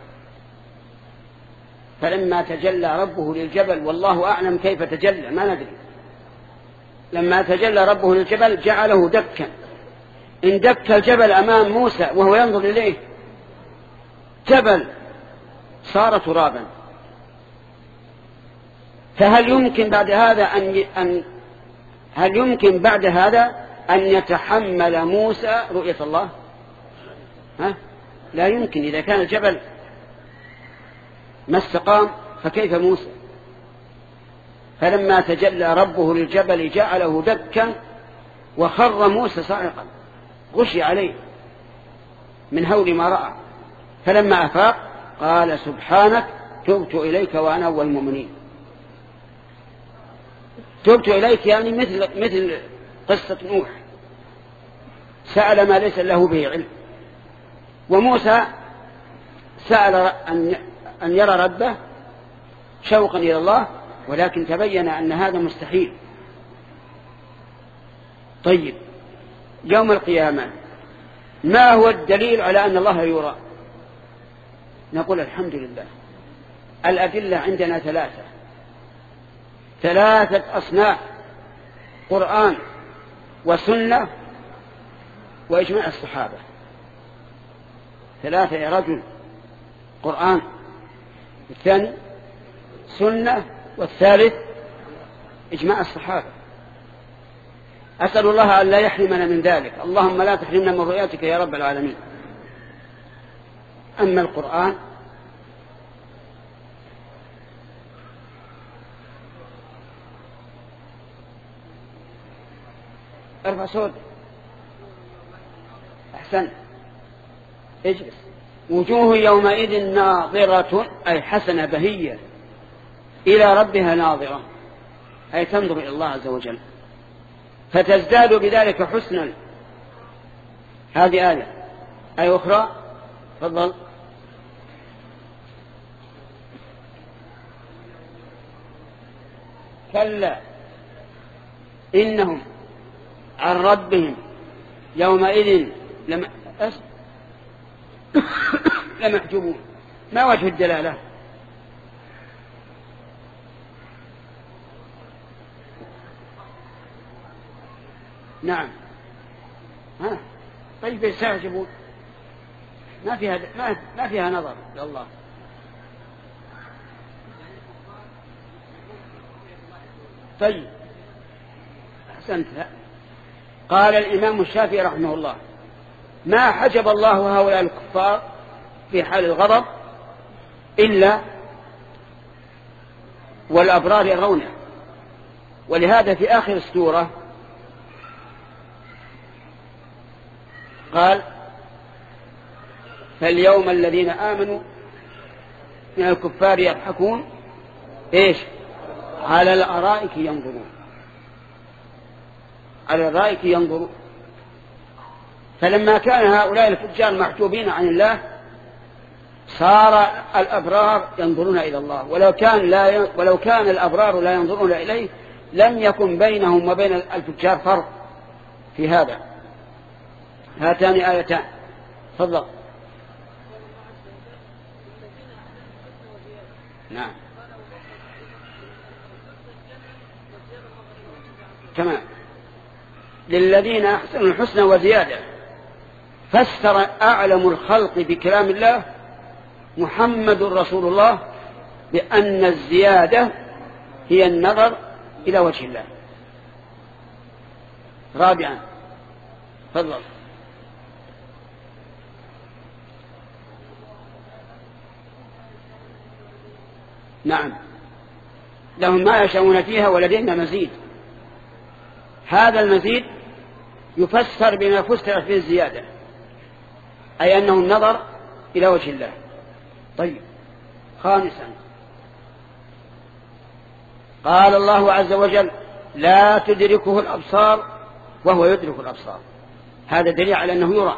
فلما تجلى ربه للجبل، والله أعلم كيف تجلى، ما ندري، لما تجلى ربه للجبل جعله دكا. إن دك الجبل أمام موسى وهو ينظر إليه جبل صار ترابا. فهل يمكن بعد هذا أن أن هل يمكن بعد هذا أن يتحمل موسى رؤية الله؟ ها؟ لا يمكن. إذا كان الجبل ما استقام فكيف موسى؟ فلما تجلى ربه للجبل جعله دكا وخر موسى صاعقا، غشي عليه من هول ما رأى. فلما أفاق قال: سبحانك تبت إليك وأنا أول المؤمنين. تبت إليك يعني مثل مثل قصة نوح، سأل ما ليس له به علم. وموسى سأل أن أن يرى ربه شوقا إلى الله، ولكن تبين أن هذا مستحيل. طيب، يوم القيامة ما هو الدليل على أن الله يرى؟ نقول الحمد لله. الأدلة عندنا ثلاثة ثلاثة أصناف: قرآن وسنة وإجماع الصحابة. ثلاثة يا رجل: قرآن، الثاني سنة، والثالث إجماع الصحابة. أسأل الله أن لا يحرمنا من ذلك. اللهم لا تحرمنا من رؤيتك يا رب العالمين. أما القرآن ارفع صوت. أحسن، اجلس. وجوه يومئذ ناظرة، أي حسنة بهية، إلى ربها ناظرة، أي تنظر إلى الله عز وجل فتزداد بذلك حسنا. هذه آية. آية أخرى، تفضل. كلا إنهم عن ربهم يومئذ لم أس... لمحجوبون. ما وجه الدلالة؟ نعم. ها طيب، يستعجبون، ما فيها ما, ما فيها نظر لله. طيب، أحسنت. قال الإمام الشافعي رحمه الله: ما حجب الله هؤلاء الكفار في حال الغضب إلا والأبرار يرونه. ولهذا في آخر السورة قال: فاليوم الذين آمنوا من الكفار يضحكون إيش؟ على الأرائك ينظرون. على الأرائك ينظرون. فلما كان هؤلاء الفجار محجوبين عن الله صار الأبرار ينظرون إلى الله، ولو كان, لا ي... ولو كان الأبرار لا ينظرون إليه لم يكن بينهم وبين الفجار فرق في هذا. هاتان آيتان. تفضل. نعم تمام. للذين أحسنوا الحسنى وزيادة. فسر أعلم الخلق بكلام الله محمد رسول الله بأن الزيادة هي النظر إلى وجه الله. رابعا. تفضل. نعم لهم ما يشاءون فيها ولدينا مزيد. هذا المزيد يفسر بما فسر فيه الزيادة، أي أنه النظر إلى وجه الله. طيب. خامسا قال الله عز وجل لا تدركه الأبصار وهو يدرك الأبصار. هذا دليل على أنه يرى.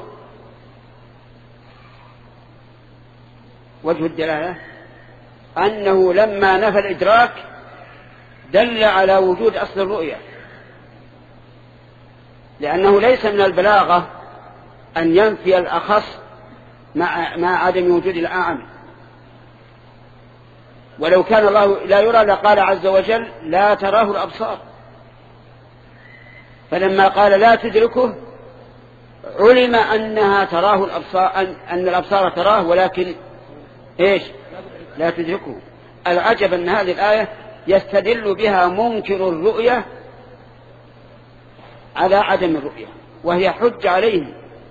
وجه الدلالة أنه لما نفى الإدراك دل على وجود أصل الرؤية، لأنه ليس من البلاغة أن ينفي الأخص مع, مع عدم وجود الأعم. ولو كان الله لا يرى لقال عز وجل لا تراه الأبصار، فلما قال لا تدركه علم أنها تراه الأبصار، أن, أن الأبصار تراه ولكن إيش لا تدركه. العجب أن هذه الآية يستدل بها منكر الرؤية على عدم الرؤية، وهي حج عليه.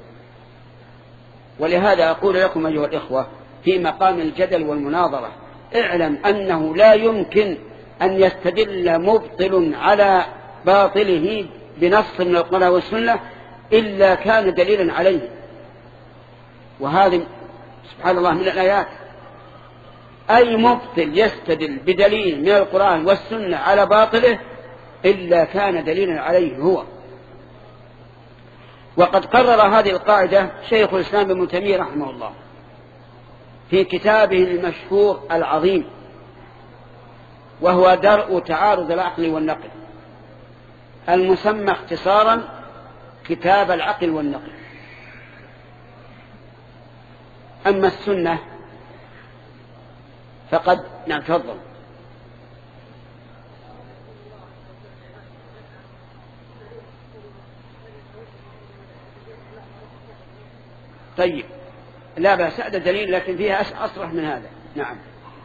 ولهذا أقول لكم أيها الإخوة في مقام الجدل والمناظرة اعلم أنه لا يمكن أن يستدل مبطل على باطله بنص من القرآن والسنة إلا كان دليلا عليه. وهذه سبحان الله من الآيات. أي مبطل يستدل بدليل من القرآن والسنة على باطله إلا كان دليلا عليه هو. وقد قرر هذه القاعدة شيخ الإسلام ابن تيمية رحمه الله في كتابه المشهور العظيم، وهو درء تعارض العقل والنقل، المسمى اختصارا كتاب العقل والنقل. أما السنة فقد نعم تفضل. طيب لا بأس، هذا دليل لكن فيها أصرح من هذا. نعم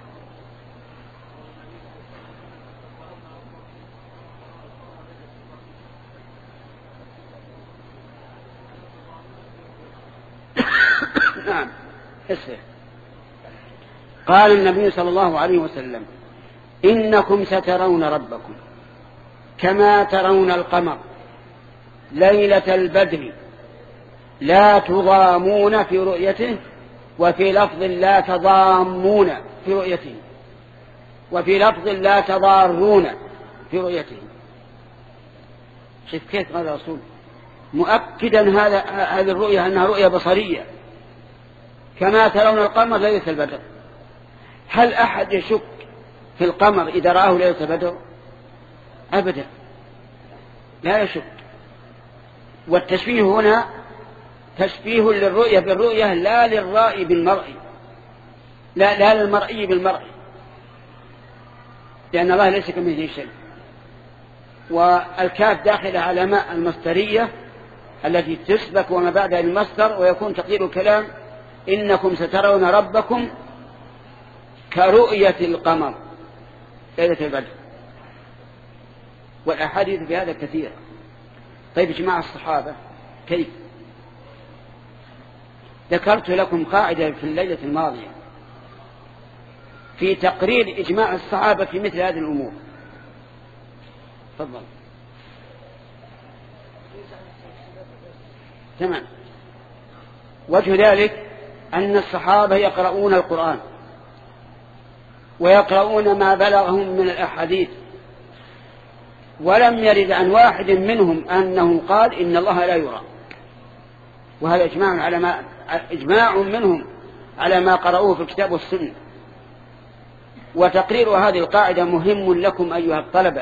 نعم اسمع. قال النبي صلى الله عليه وسلم إنكم سترون ربكم كما ترون القمر ليلة البدر لا تضامون في رؤيته، وفي لفظ لا تضامون في رؤيته، وفي لفظ لا تضارون في رؤيته. شوف كيف قال الرسول مؤكدا هذا هذه الرؤية أنها رؤية بصرية. كما ترون القمر ليلة البدر. هل أحد يشك في القمر إذا رآه ليلة البدر؟ أبدا لا يشك. والتشبيه هنا تشبيه للرؤية بالرؤية لا للرائي بالمرئي، لا, لا للمرئي بالمرئي، لأن الله ليس كمثله شيء. والكاف داخلة على ماء المصدرية التي تسبك وما بعدها المصدر، ويكون تقدير الكلام إنكم سترون ربكم كرؤية القمر ليلة البدر. والأحاديث بهذا كثيرة. طيب جماعة الصحابة كيف؟ ذكرت لكم قاعدة في الليلة الماضية في تقرير إجماع الصحابة في مثل هذه الأمور. تفضل. تمام. وجه ذلك أن الصحابة يقرؤون القرآن ويقرؤون ما بلغهم من الأحاديث، ولم يرد عن واحد منهم أنه قال إن الله لا يرى. وهذا إجماع على ما إجماع منهم على ما قرأوه في الكتاب والسنة. وتقرير هذه القاعدة مهم لكم أيها الطلبة.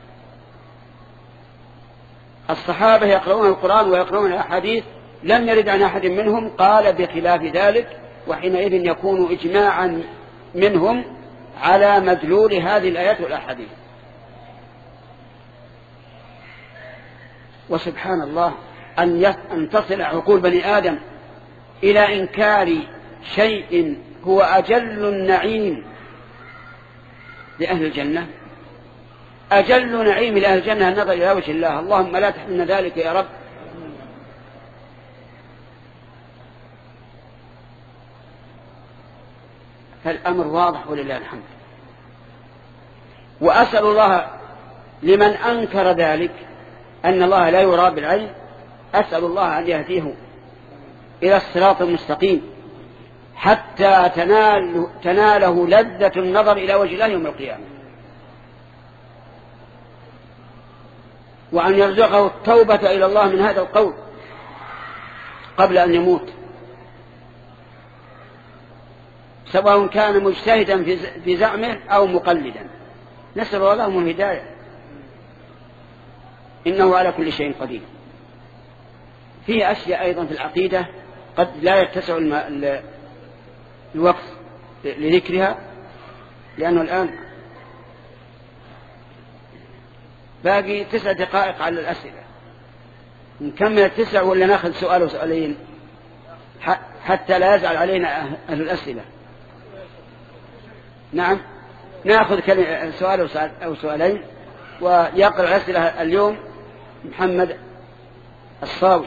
الصحابة يقرؤون القرآن ويقرؤون الأحاديث، لم يرد عن أحد منهم قال بخلاف ذلك، وحينئذ يكون إجماعا منهم على مدلول هذه الآيات والأحاديث. وسبحان الله أن تصل عقول بني آدم إلى إنكار شيء هو أجل النعيم لأهل الجنة. أجل نعيم لأهل الجنة النظر إلى وجه الله. اللهم لا تحرمنا ذلك يا رب. فالأمر واضح ولله الحمد. وأسأل الله لمن أنكر ذلك أن الله لا يرى بالعين، أسأل الله أن يهديه إلى الصراط المستقيم حتى تنال تناله لذة النظر إلى وجه الله يوم القيامة، وأن يرزقه التوبة إلى الله من هذا القول قبل أن يموت، سواء كان مجتهدا في زعمه أو مقلدا. نسأل الله لهم الهداية، إنه على كل شيء قدير. فيه أشياء أيضا في العقيدة قد لا يتسع الوقت لذكرها، لأنه الآن باقي تسع دقائق على الأسئلة. نكمل التسع ولا ناخذ سؤال وسؤالين حتى لا يزعل علينا أهل الأسئلة؟ نعم، ناخذ سؤال أو سؤالين، ويقرأ الأسئلة اليوم محمد الصاوي.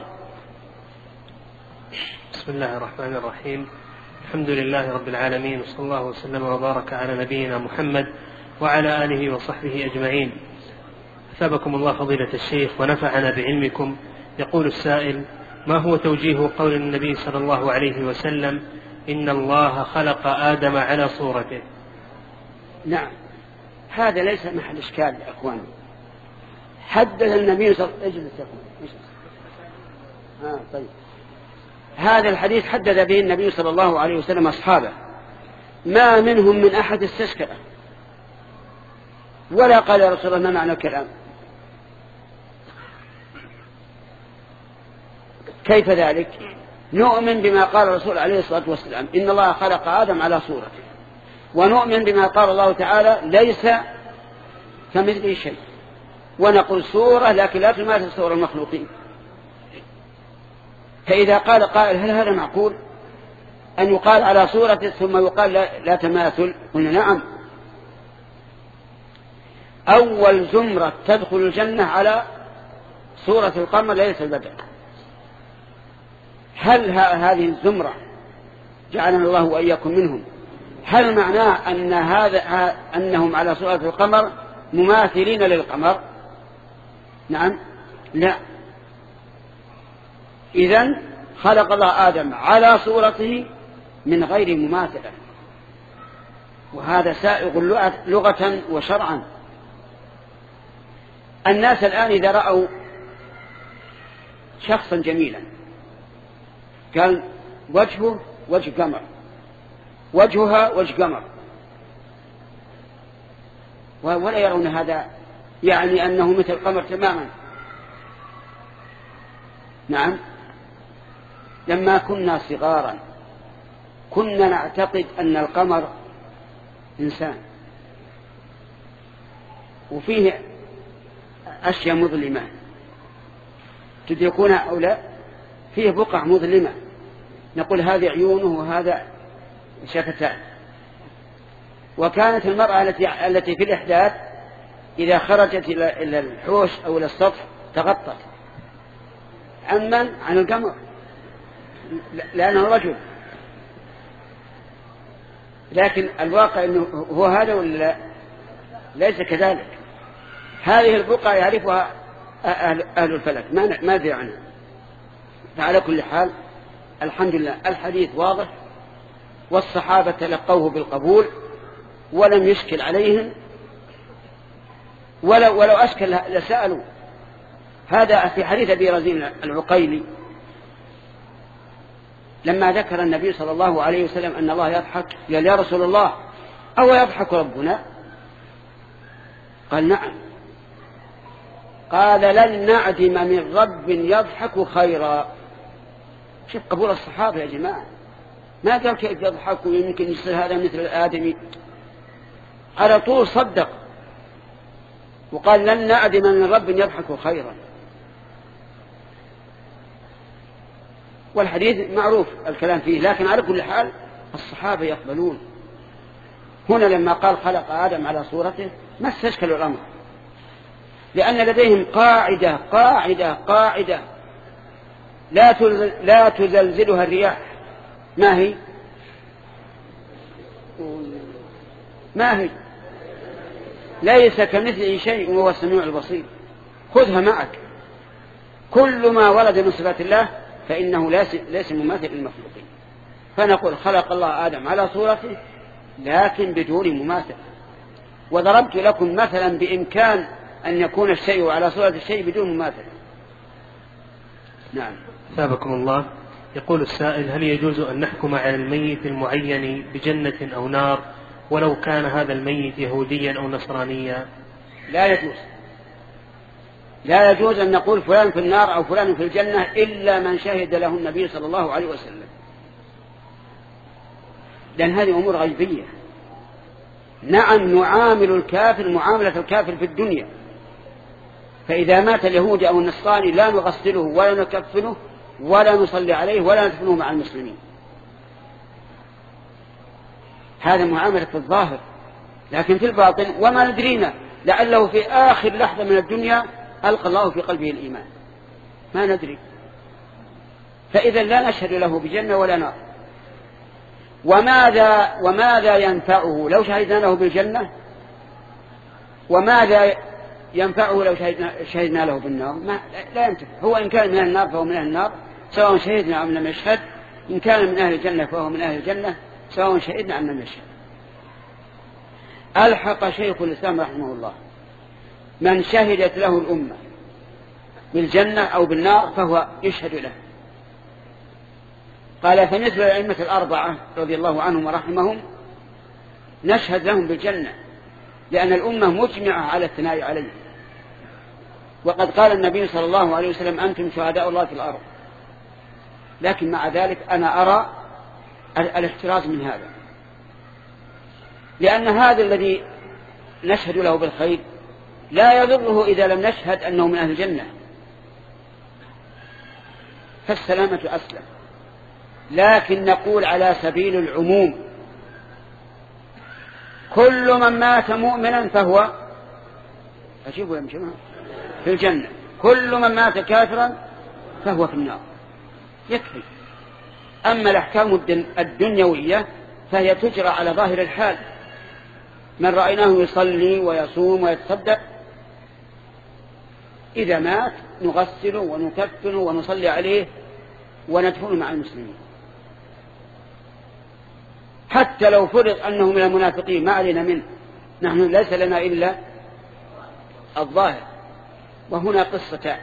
بسم الله الرحمن الرحيم. الحمد لله رب العالمين، وصلى الله وسلم وبارك على نبينا محمد وعلى آله وصحبه أجمعين. أثابكم الله فضيلة الشيخ ونفعنا بعلمكم. يقول السائل: ما هو توجيه قول النبي صلى الله عليه وسلم: إن الله خلق آدم على صورته؟ نعم، هذا ليس محل إشكال يا أخواني. حدث النبي صلى الله عليه وسلم آه طيب. هذا الحديث حدث به النبي صلى الله عليه وسلم أصحابه، ما منهم من أحد استشكل ولا قال يا رسول الله ما معنى الكلام. كيف ذلك؟ نؤمن بما قال الرسول عليه الصلاة والسلام: إن الله خلق آدم على صورته، ونؤمن بما قال الله تعالى: ليس كمثله شيء، ونقول صورة لكن لا تماثل صور المخلوقين. فإذا قال قائل: هل هذا معقول أن يقال على صورته ثم يقال لا, لا تماثل؟ قلنا نعم. أول زمرة تدخل الجنة على صورة القمر ليلة البدر. هل هذه الزمرة جعلنا الله وإياكم منهم، هل معناه أن هذا أنهم على صورة القمر مماثلين للقمر؟ نعم، لا. إذن خلق الله آدم على صورته من غير مماثلة، وهذا سائغ لغة وشرعا. الناس الآن إذا رأوا شخصا جميلا قال وجهه وجه قمر، وجهها وجه قمر، ولا يرون هذا يعني أنه مثل القمر تماما. نعم، لما كنا صغارا كنا نعتقد أن القمر إنسان، وفيه أشياء مظلمة تدركونها أو لا، فيه بقع مظلمة نقول هذه عيونه وهذا شفتان. وكانت المرأة التي التي في الإحداث إذا خرجت إلى الحوش أو إلى السطح تغطت عمن عن القمر لأنه رجل، لكن الواقع أنه هو هذا ولا ليس كذلك. هذه البقعة يعرفها أهل, أهل الفلك ما أدري عنها. فعلى كل حال الحمد لله الحديث واضح، والصحابة تلقوه بالقبول ولم يشكل عليهم، ولو, ولو أشكل لسألوا. هذا في حديث أبي رزين العقيلي لما ذكر النبي صلى الله عليه وسلم أن الله يضحك قال يا رسول الله أو يضحك ربنا؟ قال نعم. قال لن نعدم من رب يضحك خيرا. شوف قبول الصحابة يا جماعة، ما قال كيف يضحك ويمكن يصير هذا مثل الآدمي، على طول صدق وقال لن نعدم من رب يضحك خيرا. والحديث معروف الكلام فيه، لكن على كل حال الصحابة يقبلون. هنا لما قال خلق آدم على صورته ما استشكلوا الأمر، لأن لديهم قاعدة قاعدة قاعدة لا لا تزلزلها الرياح. ما هي؟ ما هي؟ ليس كمثله شيء وهو السميع البصير. خذها معك، كل ما ورد من صفات الله فإنه ليس مماثل للمخلوقين. فنقول خلق الله آدم على صورته لكن بدون مماثل. وضربت لكم مثلا بإمكان أن يكون الشيء على صورة الشيء بدون مماثل. نعم. ثابكم الله. يقول السائل: هل يجوز أن نحكم على الميت المعين بجنة أو نار ولو كان هذا الميت يهوديا أو نصرانيا؟ لا يجوز. لا يجوز أن نقول فلان في النار أو فلان في الجنة إلا من شهد له النبي صلى الله عليه وسلم، لأن هذه أمور غيبية. نعم نعامل الكافر معاملة الكافر في الدنيا، فإذا مات اليهودي أو النصراني لا نغسله ولا نكفنه ولا نصلي عليه ولا ندفنه مع المسلمين. هذا معاملة في الظاهر، لكن في الباطن وما ندرينا، لعله في آخر لحظة من الدنيا ألقى الله في قلبه الإيمان، ما ندري. فإذا لا نشهد له بجنة ولا نار. وماذا وماذا ينفعه لو شهدنا له بالجنة؟ وماذا ينفعه لو شهدنا, شهدنا له بالنار؟ ما لا ينتفع. هو إن كان من أهل النار فهو من أهل النار سواء شهدنا أم لم نشهد، إن كان من أهل الجنة فهو من أهل الجنة سواء شهدنا أم لم نشهد. ألحق شيخ الإسلام رحمه الله من شهدت له الأمة بالجنة أو بالنار فهو يشهد له. قال فنسبة للأئمة الأربعة رضي الله عنهم ورحمهم نشهد لهم بالجنة، لأن الأمة مجمعة على الثناء عليه. وقد قال النبي صلى الله عليه وسلم أنتم شهداء الله في الأرض. لكن مع ذلك أنا أرى الاحتراز من هذا، لأن هذا الذي نشهد له بالخير لا يضره إذا لم نشهد أنه من أهل الجنة، فالسلامة أسلم. لكن نقول على سبيل العموم كل من مات مؤمنا فهو أجيبوا يا جماعة في الجنة، كل من مات كافرا فهو في النار، يكفي. أما الأحكام الدنيوية فهي تجرى على ظاهر الحال، من رأيناه يصلي ويصوم ويتصدق إذا مات نغسله ونكفنه ونصلي عليه وندفنه مع المسلمين. حتى لو فرض أنه من المنافقين ما علينا منه، نحن ليس لنا إلا الظاهر. وهنا قصتان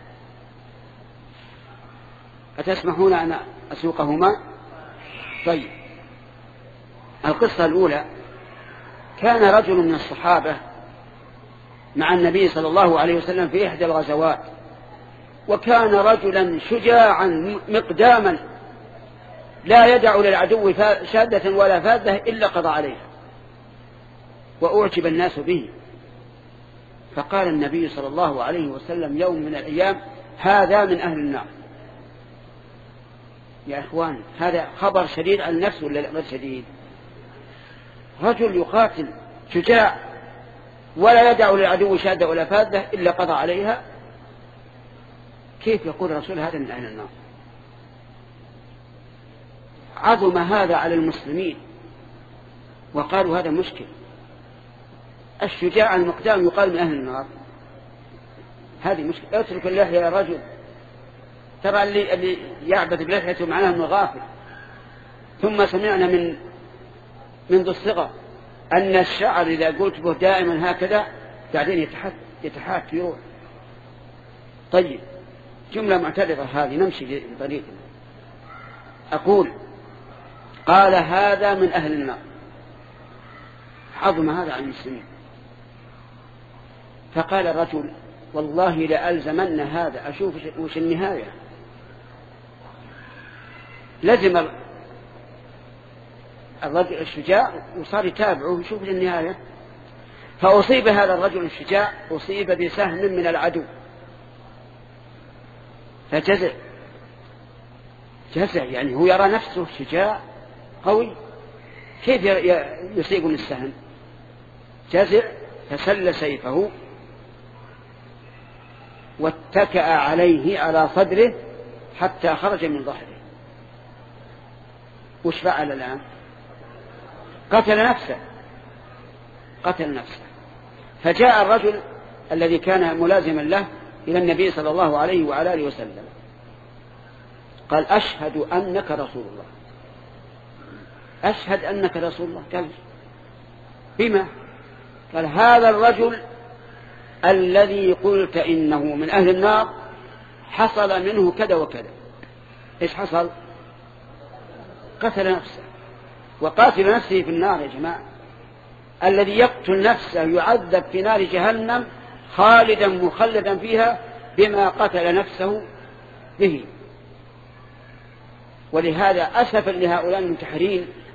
أتسمحون أن أسوقهما؟ طيب. القصة الأولى: كان رجل من الصحابة مع النبي صلى الله عليه وسلم في إحدى الغزوات، وكان رجلا شجاعا مقداما لا يدع للعدو شادة ولا فاذة إلا قضى عليها، وأعجب الناس به. فقال النبي صلى الله عليه وسلم يوم من الأيام: هذا من أهل النار. يا إخوان، هذا خبر شديد على النفس ولا لا شديد؟ رجل يقاتل شجاع ولا يدع للعدو شادة ولا فاذة إلا قضى عليها، كيف يقول الرسول هذا من أهل النار؟ عظم هذا على المسلمين وقالوا هذا مشكل. الشجاع المقدام يقال من أهل النار، هذه مشكلة. اترك اللحية يا رجل، ترى اللي, اللي يعبد بلحيته معناه انه غافل. ثم سمعنا من منذ الصغر أن الشعر إذا قلت به دائما هكذا بعدين يتحت يتحات يروح. طيب، جملة معترضة هذه، نمشي بطريقنا. أقول قال هذا من أهل النار، عظم هذا عن المسلمين. فقال الرجل والله لألزمن هذا أشوف وش النهاية. لزم الرجل الشجاع وصار يتابعه يشوف النهاية. فأصيب هذا الرجل الشجاع أصيب بسهم من العدو فجزع، جزع يعني هو يرى نفسه شجاع قوي، كيف يصيب السهم؟ جزع فسل سيفه واتكأ عليه على صدره حتى خرج من ظهره. وش فعل الآن؟ قتل نفسه، قتل نفسه. فجاء الرجل الذي كان ملازما له إلى النبي صلى الله عليه وعلى آله وسلم قال أشهد أنك رسول الله، أشهد أنك رسول الله. قال بما؟ قال هذا الرجل الذي قلت إنه من أهل النار حصل منه كذا وكذا. إيش حصل؟ قتل نفسه. وقاتل نفسه في النار يا جماعة. الذي يقتل نفسه يعذب في نار جهنم خالدا مخلدا فيها بما قتل نفسه به. ولهذا أسفا لهؤلاء المنتحرين